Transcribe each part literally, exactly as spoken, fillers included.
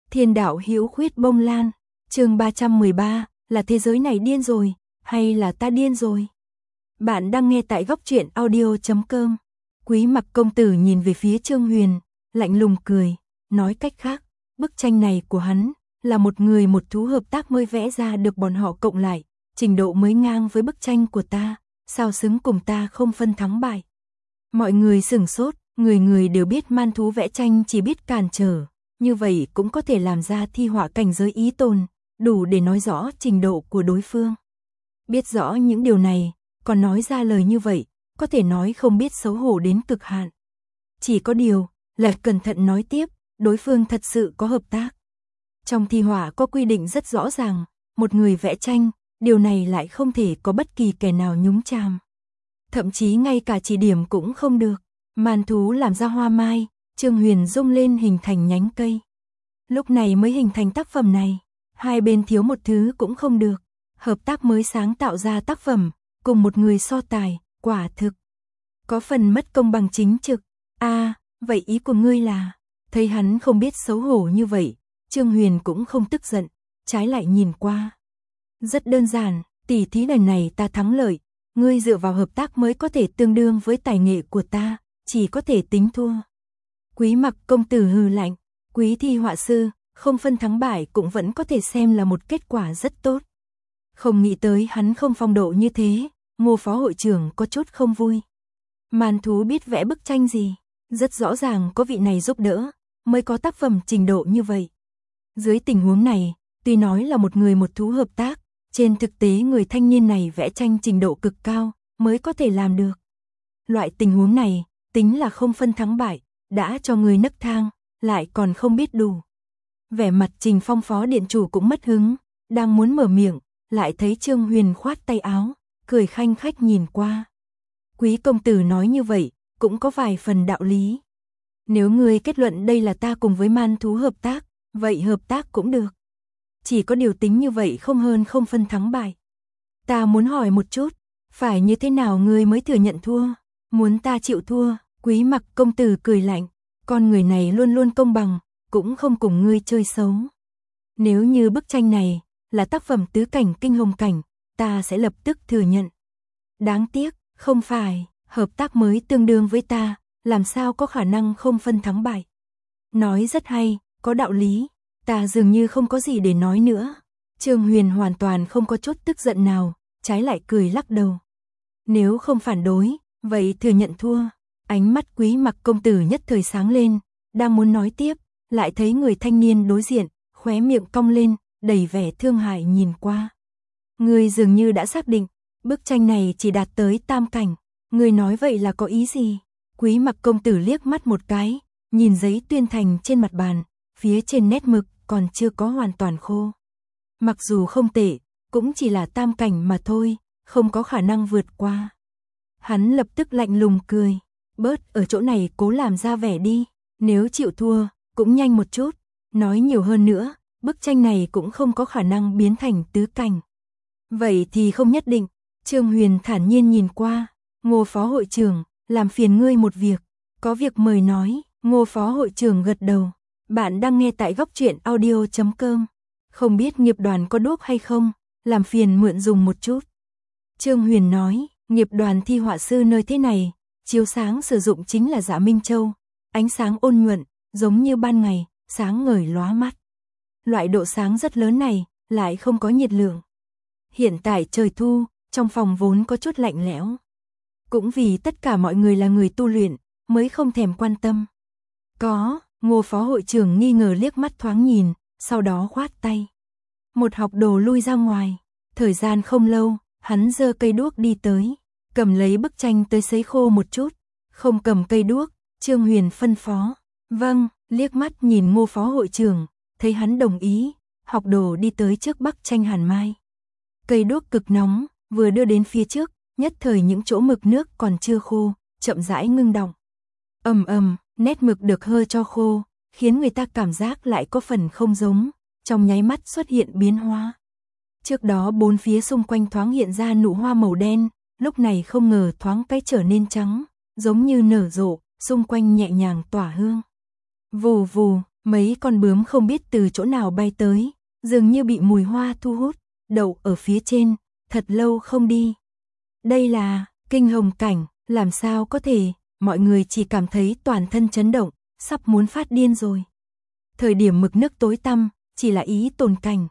Thiên đạo hữu khuyết bông lan, chương ba trăm mười ba, là thế giới này điên rồi, hay là ta điên rồi? Bạn đang nghe tại góc truyện audio chấm com. Quý Mặc công tử nhìn về phía Trương Huyền, lạnh lùng cười, nói cách khác, bức tranh này của hắn là một người một thú hợp tác mới vẽ ra được, bọn họ cộng lại, trình độ mới ngang với bức tranh của ta, sao xứng cùng ta không phân thắng bại. Mọi người sửng sốt, người người đều biết man thú vẽ tranh chỉ biết cản trở, như vậy cũng có thể làm ra thi họa cảnh giới ý tồn, đủ để nói rõ trình độ của đối phương. Biết rõ những điều này, còn nói ra lời như vậy, có thể nói không biết xấu hổ đến cực hạn. Chỉ có điều, là cẩn thận nói tiếp, đối phương thật sự có hợp tác. Trong thi họa có quy định rất rõ ràng, một người vẽ tranh, điều này lại không thể có bất kỳ kẻ nào nhúng chàm. Thậm chí ngay cả chỉ điểm cũng không được. Man thú làm ra hoa mai, Trương Huyền rung lên hình thành nhánh cây. Lúc này mới hình thành tác phẩm này, hai bên thiếu một thứ cũng không được. Hợp tác mới sáng tạo ra tác phẩm, cùng một người so tài, quả thực có phần mất công bằng chính trực. A, à, vậy ý của ngươi là? Thấy hắn không biết xấu hổ như vậy, Trương Huyền cũng không tức giận, trái lại nhìn qua. Rất đơn giản, tỉ thí lần này ta thắng lợi, ngươi dựa vào hợp tác mới có thể tương đương với tài nghệ của ta, chỉ có thể tính thua. Quý Mặc công tử hừ lạnh, quý thi họa sư, không phân thắng bại cũng vẫn có thể xem là một kết quả rất tốt. Không nghĩ tới hắn không phong độ như thế, Ngô phó hội trưởng có chút không vui. Man thú biết vẽ bức tranh gì, rất rõ ràng có vị này giúp đỡ, mới có tác phẩm trình độ như vậy. Dưới tình huống này, tuy nói là một người một thú hợp tác, trên thực tế người thanh niên này vẽ tranh trình độ cực cao, mới có thể làm được. Loại tình huống này, tính là không phân thắng bại, đã cho người nấc thang, lại còn không biết đủ. Vẻ mặt Trình Phong phó điện chủ cũng mất hứng, đang muốn mở miệng, lại thấy Trương Huyền khoát tay áo, cười khanh khách nhìn qua. Quý công tử nói như vậy, cũng có vài phần đạo lý. Nếu người kết luận đây là ta cùng với man thú hợp tác, vậy hợp tác cũng được. Chỉ có điều tính như vậy không hơn không phân thắng bại. Ta muốn hỏi một chút, phải như thế nào ngươi mới thừa nhận thua? Muốn ta chịu thua? Quý Mặc công tử cười lạnh, con người này luôn luôn công bằng, cũng không cùng ngươi chơi xấu. Nếu như bức tranh này là tác phẩm tứ cảnh kinh hồng cảnh, ta sẽ lập tức thừa nhận. Đáng tiếc, không phải, hợp tác mới tương đương với ta, làm sao có khả năng không phân thắng bại. Nói rất hay, có đạo lý, ta dường như không có gì để nói nữa. Trương Huyền hoàn toàn không có chút tức giận nào, trái lại cười lắc đầu. Nếu không phản đối, vậy thừa nhận thua. Ánh mắt Quý Mặc công tử nhất thời sáng lên, đang muốn nói tiếp, lại thấy người thanh niên đối diện, khóe miệng cong lên, đầy vẻ thương hại nhìn qua. Ngươi dường như đã xác định, bức tranh này chỉ đạt tới tam cảnh, ngươi nói vậy là có ý gì? Quý Mặc công tử liếc mắt một cái, nhìn giấy tuyên thành trên mặt bàn, phía trên nét mực còn chưa có hoàn toàn khô. Mặc dù không tệ, cũng chỉ là tam cảnh mà thôi, không có khả năng vượt qua. Hắn lập tức lạnh lùng cười, bớt ở chỗ này cố làm ra vẻ đi, nếu chịu thua, cũng nhanh một chút, nói nhiều hơn nữa, bức tranh này cũng không có khả năng biến thành tứ cảnh. Vậy thì không nhất định, Trương Huyền thản nhiên nhìn qua, Ngô phó hội trưởng, làm phiền ngươi một việc, có việc mời nói. Ngô phó hội trưởng gật đầu, bạn đang nghe tại góc truyện audio chấm com, không biết nghiệp đoàn có đuốc hay không, làm phiền mượn dùng một chút. Trương Huyền nói, nghiệp đoàn thi họa sư nơi thế này, chiếu sáng sử dụng chính là Dạ Minh Châu, ánh sáng ôn nhuận, giống như ban ngày, sáng ngời lóa mắt. Loại độ sáng rất lớn này, lại không có nhiệt lượng. Hiện tại trời thu, trong phòng vốn có chút lạnh lẽo. Cũng vì tất cả mọi người là người tu luyện, mới không thèm quan tâm. Có, Ngô phó hội trưởng nghi ngờ liếc mắt thoáng nhìn, sau đó khoát tay. Một học đồ lui ra ngoài, thời gian không lâu, hắn giơ cây đuốc đi tới, cầm lấy bức tranh tới sấy khô một chút, không cầm cây đuốc, Trương Huyền phân phó. Vâng, liếc mắt nhìn Ngô phó hội trưởng, thấy hắn đồng ý, học đồ đi tới trước bức tranh hàn mai. Cây đuốc cực nóng, vừa đưa đến phía trước, nhất thời những chỗ mực nước còn chưa khô, chậm rãi ngưng đọng. Ầm ầm, nét mực được hơi cho khô, khiến người ta cảm giác lại có phần không giống, trong nháy mắt xuất hiện biến hóa. Trước đó bốn phía xung quanh thoáng hiện ra nụ hoa màu đen, lúc này không ngờ thoáng cái trở nên trắng, giống như nở rộ, xung quanh nhẹ nhàng tỏa hương. Vù vù, Mấy con bướm không biết từ chỗ nào bay tới, dường như bị mùi hoa thu hút, đậu ở phía trên, thật lâu không đi. Đây là kinh hồng cảnh, làm sao có thể, mọi người chỉ cảm thấy toàn thân chấn động, sắp muốn phát điên rồi. Thời điểm mực nước tối tăm, chỉ là ý tồn cảnh.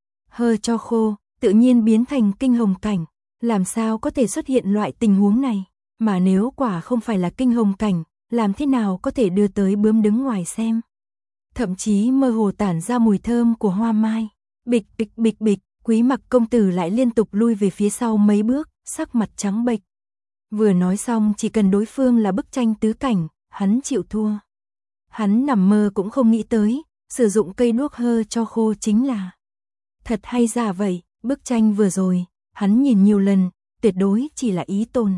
Hơ cho khô, tự nhiên biến thành kinh hồng cảnh, làm sao có thể xuất hiện loại tình huống này, mà nếu quả không phải là kinh hồng cảnh, làm thế nào có thể đưa tới bướm đứng ngoài xem. Thậm chí mơ hồ tản ra mùi thơm của hoa mai. Bịch bịch bịch bịch, Quý Mặc công tử lại liên tục lui về phía sau mấy bước, sắc mặt trắng bệch. Vừa nói xong chỉ cần đối phương là bức tranh tứ cảnh, hắn chịu thua. Hắn nằm mơ cũng không nghĩ tới, sử dụng cây đuốc hơ cho khô chính là thật hay giả vậy, bức tranh vừa rồi, hắn nhìn nhiều lần, tuyệt đối chỉ là ý tồn.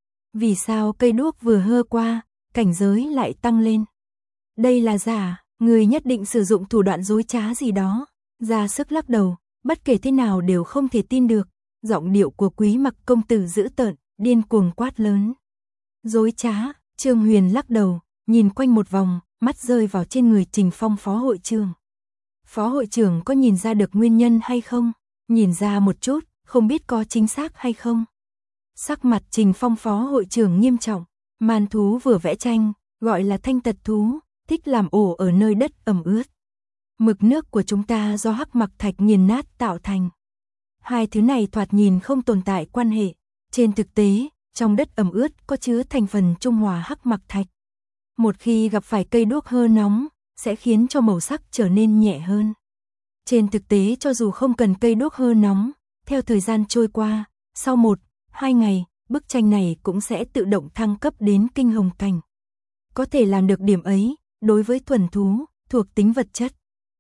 Vì sao cây đuốc vừa hơ qua, cảnh giới lại tăng lên? Đây là giả, người nhất định sử dụng thủ đoạn dối trá gì đó. Ra sức lắc đầu, bất kể thế nào đều không thể tin được. Giọng điệu của Quý Mặc công tử dữ tợn, điên cuồng quát lớn. Dối trá, Trương Huyền lắc đầu, nhìn quanh một vòng, mắt rơi vào trên người Trình Phong phó hội trưởng. Phó hội trưởng có nhìn ra được nguyên nhân hay không? Nhìn ra một chút, không biết có chính xác hay không? Sắc mặt Trình Phong phó hội trưởng nghiêm trọng, man thú vừa vẽ tranh, gọi là thanh tật thú, thích làm ổ ở nơi đất ẩm ướt. Mực nước của chúng ta do hắc mặc thạch nghiền nát tạo thành. Hai thứ này thoạt nhìn không tồn tại quan hệ. Trên thực tế, trong đất ẩm ướt có chứa thành phần trung hòa hắc mặc thạch. Một khi gặp phải cây đuốc hơ nóng, sẽ khiến cho màu sắc trở nên nhẹ hơn. Trên thực tế cho dù không cần cây đuốc hơ nóng, theo thời gian trôi qua, sau một, hai ngày, bức tranh này cũng sẽ tự động thăng cấp đến kinh hồng cảnh. Có thể làm được điểm ấy, đối với thuần thú, thuộc tính vật chất.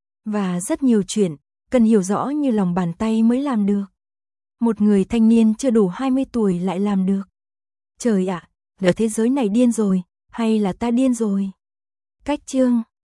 Và rất nhiều chuyện, cần hiểu rõ như lòng bàn tay mới làm được. Một người thanh niên chưa đủ hai mươi tuổi lại làm được. Trời ạ, là thế giới này điên rồi, hay là ta điên rồi? Cách chương